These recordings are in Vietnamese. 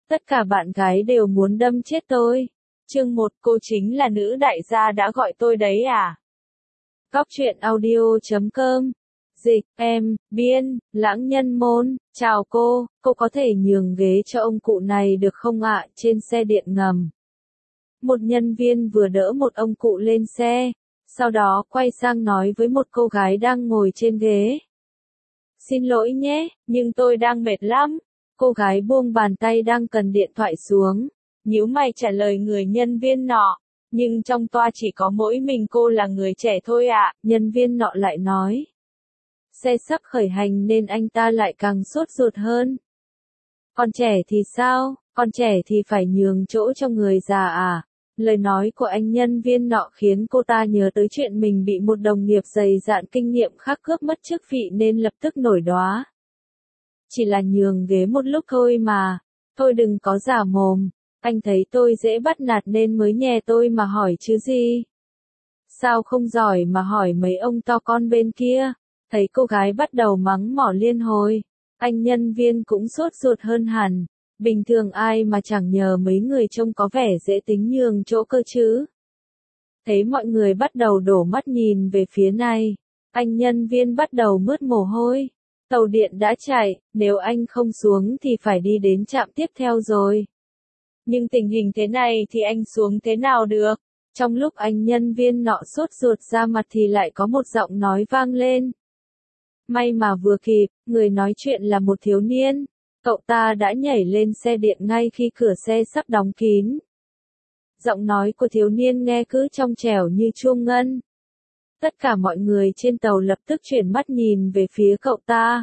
Tất cả bạn gái đều muốn đâm chết tôi. Chương 1, cô chính là nữ đại gia đã gọi tôi đấy à? Góc truyện audio.com. Dịch, em, Biên, Lãng Nhân Môn, chào cô có thể nhường ghế cho ông cụ này được không ạ? Trên xe điện ngầm. Một nhân viên vừa đỡ một ông cụ lên xe, sau đó quay sang nói với một cô gái đang ngồi trên ghế. Xin lỗi nhé, nhưng tôi đang mệt lắm. Cô gái buông bàn tay đang cầm điện thoại xuống, nhíu mày trả lời người nhân viên nọ. Nhưng trong toa chỉ có mỗi mình cô là người trẻ thôi ạ. Nhân viên nọ lại nói. Xe sắp khởi hành nên anh ta lại càng sốt ruột hơn. Còn trẻ thì sao? Còn trẻ thì phải nhường chỗ cho người già à? Lời nói của anh nhân viên nọ khiến cô ta nhớ tới chuyện mình bị một đồng nghiệp dày dạn kinh nghiệm khác cướp mất chức vị nên lập tức nổi đoá. Chỉ là nhường ghế một lúc thôi mà. Thôi đừng có giả mồm. Anh thấy tôi dễ bắt nạt nên mới nhè tôi mà hỏi chứ gì. Sao không giỏi mà hỏi mấy ông to con bên kia. Thấy cô gái bắt đầu mắng mỏ liên hồi. Anh nhân viên cũng sốt ruột hơn hẳn. Bình thường ai mà chẳng nhờ mấy người trông có vẻ dễ tính nhường chỗ cơ chứ. Thấy mọi người bắt đầu đổ mắt nhìn về phía này. Anh nhân viên bắt đầu mướt mồ hôi. Tàu điện đã chạy, nếu anh không xuống thì phải đi đến trạm tiếp theo rồi. Nhưng tình hình thế này thì anh xuống thế nào được? Trong lúc anh nhân viên nọ sốt ruột ra mặt thì lại có một giọng nói vang lên. May mà vừa kịp, người nói chuyện là một thiếu niên. Cậu ta đã nhảy lên xe điện ngay khi cửa xe sắp đóng kín. Giọng nói của thiếu niên nghe cứ trong trẻo như chuông ngân. Tất cả mọi người trên tàu lập tức chuyển mắt nhìn về phía cậu ta.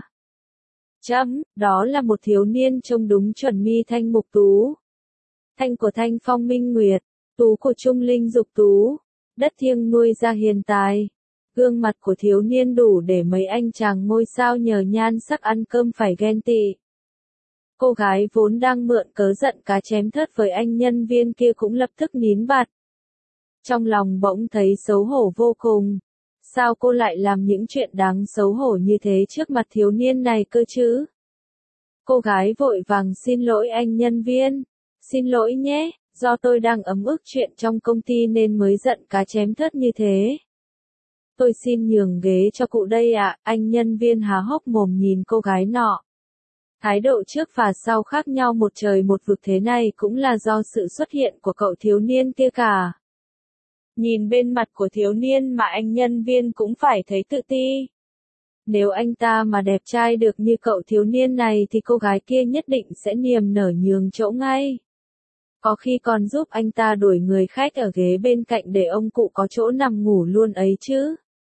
Đó là một thiếu niên trông đúng chuẩn mi thanh mục tú. Thanh của Thanh Phong Minh Nguyệt, tú của Trung Linh Dục Tú, đất thiêng nuôi ra hiền tài. Gương mặt của thiếu niên đủ để mấy anh chàng ngôi sao nhờ nhan sắc ăn cơm phải ghen tị. Cô gái vốn đang mượn cớ giận cá chém thớt với anh nhân viên kia cũng lập tức nín bặt. Trong lòng bỗng thấy xấu hổ vô cùng. Sao cô lại làm những chuyện đáng xấu hổ như thế trước mặt thiếu niên này cơ chứ? Cô gái vội vàng xin lỗi anh nhân viên. Xin lỗi nhé, do tôi đang ấm ức chuyện trong công ty nên mới giận cá chém thớt như thế. Tôi xin nhường ghế cho cụ đây ạ. Anh nhân viên há hốc mồm nhìn cô gái nọ. Thái độ trước và sau khác nhau một trời một vực thế này cũng là do sự xuất hiện của cậu thiếu niên kia cả. Nhìn bên mặt của thiếu niên mà anh nhân viên cũng phải thấy tự ti. Nếu anh ta mà đẹp trai được như cậu thiếu niên này thì cô gái kia nhất định sẽ niềm nở nhường chỗ ngay. Có khi còn giúp anh ta đuổi người khách ở ghế bên cạnh để ông cụ có chỗ nằm ngủ luôn ấy chứ.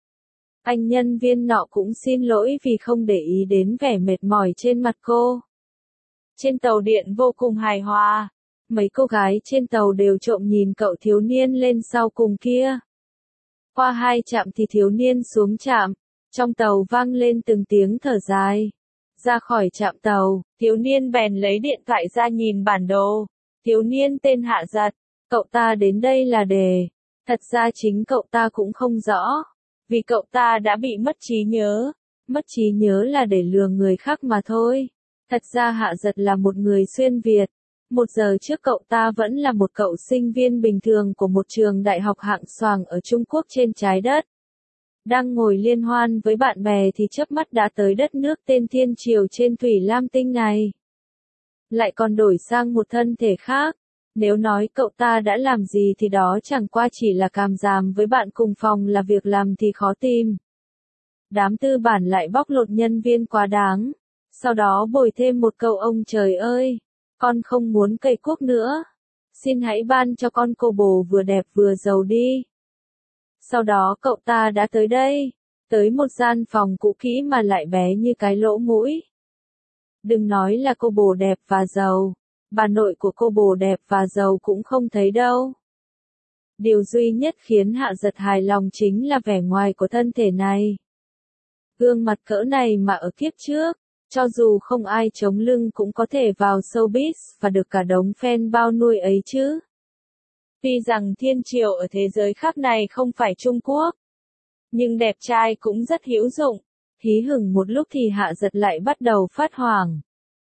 Anh nhân viên nọ cũng xin lỗi vì không để ý đến vẻ mệt mỏi trên mặt cô. Trên tàu điện vô cùng hài hòa. Mấy cô gái trên tàu đều trộm nhìn cậu thiếu niên lên sau cùng kia. Qua 2 trạm thì thiếu niên xuống trạm. Trong tàu vang lên từng tiếng thở dài. Ra khỏi trạm tàu, thiếu niên bèn lấy điện thoại ra nhìn bản đồ. Thiếu niên tên Hạ Giật. Cậu ta đến đây là để. Thật ra chính cậu ta cũng không rõ. Vì cậu ta đã bị mất trí nhớ. Mất trí nhớ là để lừa người khác mà thôi. Thật ra Hạ Giật là một người xuyên Việt. 1 giờ trước cậu ta vẫn là một cậu sinh viên bình thường của một trường đại học hạng xoàng ở Trung Quốc trên trái đất. Đang ngồi liên hoan với bạn bè thì chớp mắt đã tới đất nước tên Thiên Triều trên Thủy Lam Tinh này. Lại còn đổi sang một thân thể khác. Nếu nói cậu ta đã làm gì thì đó chẳng qua chỉ là càm ràm với bạn cùng phòng là việc làm thì khó tìm. Đám tư bản lại bóc lột nhân viên quá đáng. Sau đó bồi thêm một câu ông trời ơi, con không muốn cây cuốc nữa. Xin hãy ban cho con cô bồ vừa đẹp vừa giàu đi. Sau đó cậu ta đã tới đây. Tới một gian phòng cũ kỹ mà lại bé như cái lỗ mũi. Đừng nói là cô bồ đẹp và giàu. Bà nội của cô bồ đẹp và giàu cũng không thấy đâu. Điều duy nhất khiến Hạ Giật hài lòng chính là vẻ ngoài của thân thể này. Gương mặt cỡ này mà ở kiếp trước, cho dù không ai chống lưng cũng có thể vào showbiz và được cả đống fan bao nuôi ấy chứ. Tuy rằng Thiên Triều ở thế giới khác này không phải Trung Quốc, nhưng đẹp trai cũng rất hữu dụng. Hí hửng một lúc thì Hạ Giật lại bắt đầu phát hoảng.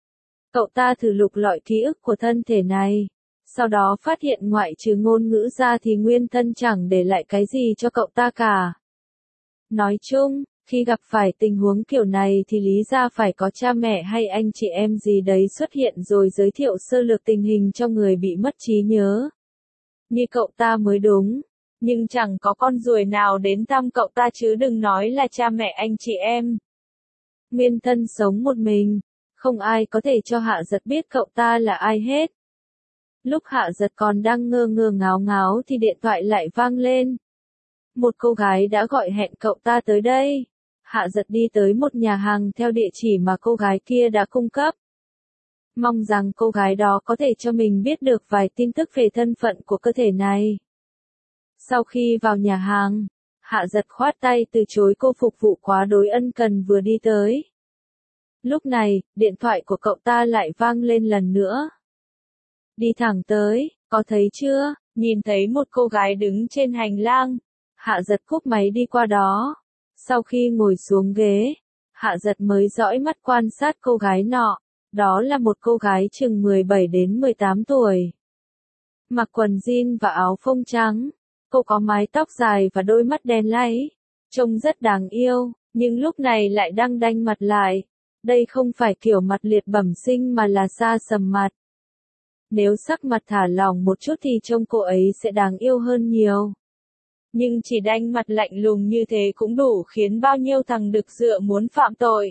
Cậu ta thử lục lọi ký ức của thân thể này. Sau đó phát hiện ngoại trừ ngôn ngữ ra thì nguyên thân chẳng để lại cái gì cho cậu ta cả. Nói chung, khi gặp phải tình huống kiểu này thì lý ra phải có cha mẹ hay anh chị em gì đấy xuất hiện rồi giới thiệu sơ lược tình hình cho người bị mất trí nhớ. Như cậu ta mới đúng. Nhưng chẳng có con ruồi nào đến thăm cậu ta chứ đừng nói là cha mẹ anh chị em. Nguyên thân sống một mình. Không ai có thể cho Hạ Giật biết cậu ta là ai hết. Lúc Hạ Giật còn đang ngơ ngơ ngáo ngáo thì điện thoại lại vang lên. Một cô gái đã gọi hẹn cậu ta tới đây. Hạ Giật đi tới một nhà hàng theo địa chỉ mà cô gái kia đã cung cấp. Mong rằng cô gái đó có thể cho mình biết được vài tin tức về thân phận của cơ thể này. Sau khi vào nhà hàng, Hạ Giật khoát tay từ chối cô phục vụ quá đối ân cần vừa đi tới. Lúc này, điện thoại của cậu ta lại vang lên lần nữa. Đi thẳng tới, có thấy chưa, nhìn thấy một cô gái đứng trên hành lang. Hạ Giật cúp máy đi qua đó. Sau khi ngồi xuống ghế, Hạ Giật mới dõi mắt quan sát cô gái nọ. Đó là một cô gái chừng 17 đến 18 tuổi. Mặc quần jean và áo phông trắng. Cô có mái tóc dài và đôi mắt đen láy. Trông rất đáng yêu, nhưng lúc này lại đang đanh mặt lại. Đây không phải kiểu mặt liệt bẩm sinh mà là sa sầm mặt. Nếu sắc mặt thả lỏng một chút thì trông cô ấy sẽ đáng yêu hơn nhiều. Nhưng chỉ đanh mặt lạnh lùng như thế cũng đủ khiến bao nhiêu thằng đực dựa muốn phạm tội.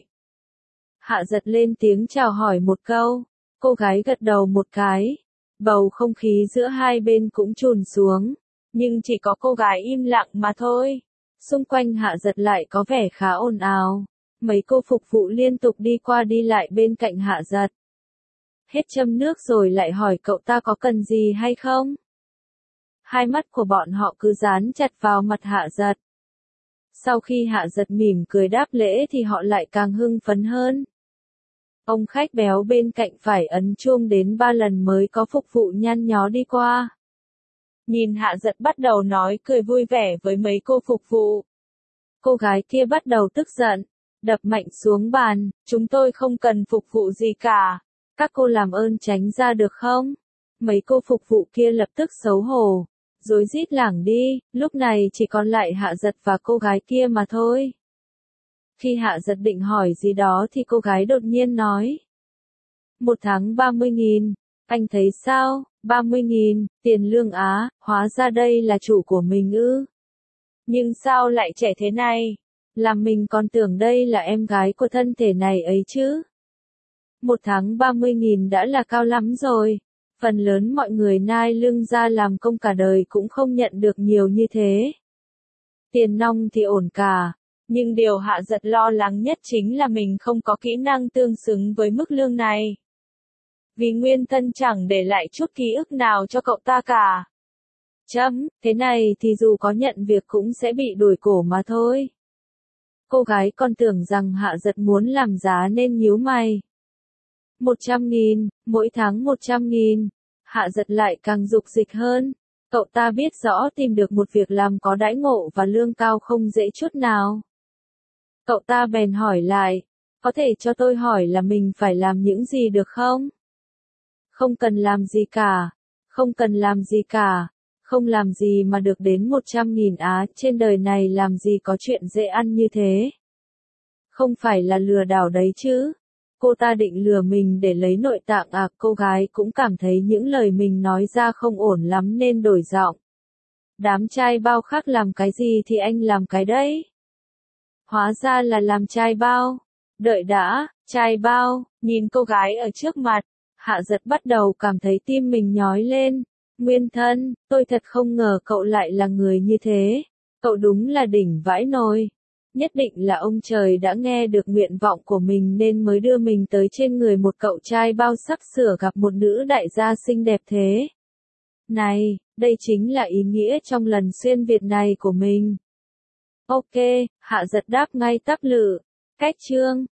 Hạ Giật lên tiếng chào hỏi một câu. Cô gái gật đầu một cái. Bầu không khí giữa hai bên cũng chùn xuống. Nhưng chỉ có cô gái im lặng mà thôi. Xung quanh Hạ Giật lại có vẻ khá ồn ào. Mấy cô phục vụ liên tục đi qua đi lại bên cạnh Hạ Giật. Hết châm nước rồi lại hỏi cậu ta có cần gì hay không? Hai mắt của bọn họ cứ dán chặt vào mặt Hạ Giật. Sau khi Hạ Giật mỉm cười đáp lễ thì họ lại càng hưng phấn hơn. Ông khách béo bên cạnh phải ấn chuông đến 3 lần mới có phục vụ nhăn nhó đi qua. Nhìn Hạ Giật bắt đầu nói cười vui vẻ với mấy cô phục vụ. Cô gái kia bắt đầu tức giận, đập mạnh xuống bàn, chúng tôi không cần phục vụ gì cả. Các cô làm ơn tránh ra được không? Mấy cô phục vụ kia lập tức xấu hổ, rối rít lảng đi, lúc này chỉ còn lại Hạ Giật và cô gái kia mà thôi. Khi Hạ Giật định hỏi gì đó thì cô gái đột nhiên nói. 1 tháng 30.000, anh thấy sao, 30.000, tiền lương á, hóa ra đây là chủ của mình ư. Nhưng sao lại trẻ thế này? Làm mình còn tưởng đây là em gái của thân thể này ấy chứ. 1 tháng 30.000 đã là cao lắm rồi. Phần lớn mọi người nai lưng ra làm công cả đời cũng không nhận được nhiều như thế. Tiền nong thì ổn cả. Nhưng điều Hạ Giật lo lắng nhất chính là mình không có kỹ năng tương xứng với mức lương này. Vì nguyên thân chẳng để lại chút ký ức nào cho cậu ta cả. Thế này thì dù có nhận việc cũng sẽ bị đuổi cổ mà thôi. Cô gái còn tưởng rằng Hạ Giật muốn làm giá nên nhíu mày. 100.000, mỗi tháng 100.000. Hạ Giật lại càng dục dịch hơn. Cậu ta biết rõ tìm được một việc làm có đãi ngộ và lương cao không dễ chút nào. Cậu ta bèn hỏi lại, có thể cho tôi hỏi là mình phải làm những gì được không? Không cần làm gì cả. Không cần làm gì cả. Không làm gì mà được đến 100.000 á, trên đời này làm gì có chuyện dễ ăn như thế. Không phải là lừa đảo đấy chứ. Cô ta định lừa mình để lấy nội tạng à, cô gái cũng cảm thấy những lời mình nói ra không ổn lắm nên đổi giọng. Đám trai bao khác làm cái gì thì anh làm cái đấy. Hóa ra là làm trai bao. Đợi đã, trai bao, nhìn cô gái ở trước mặt, Hạ Giật bắt đầu cảm thấy tim mình nhói lên. Nguyên thân, tôi thật không ngờ cậu lại là người như thế. Cậu đúng là đỉnh vãi nồi. Nhất định là ông trời đã nghe được nguyện vọng của mình nên mới đưa mình tới trên người một cậu trai bao sắp sửa gặp một nữ đại gia xinh đẹp thế. Này, đây chính là ý nghĩa trong lần xuyên Việt này của mình. Ok, Hạ Giật đáp ngay tắp lự. Cách chương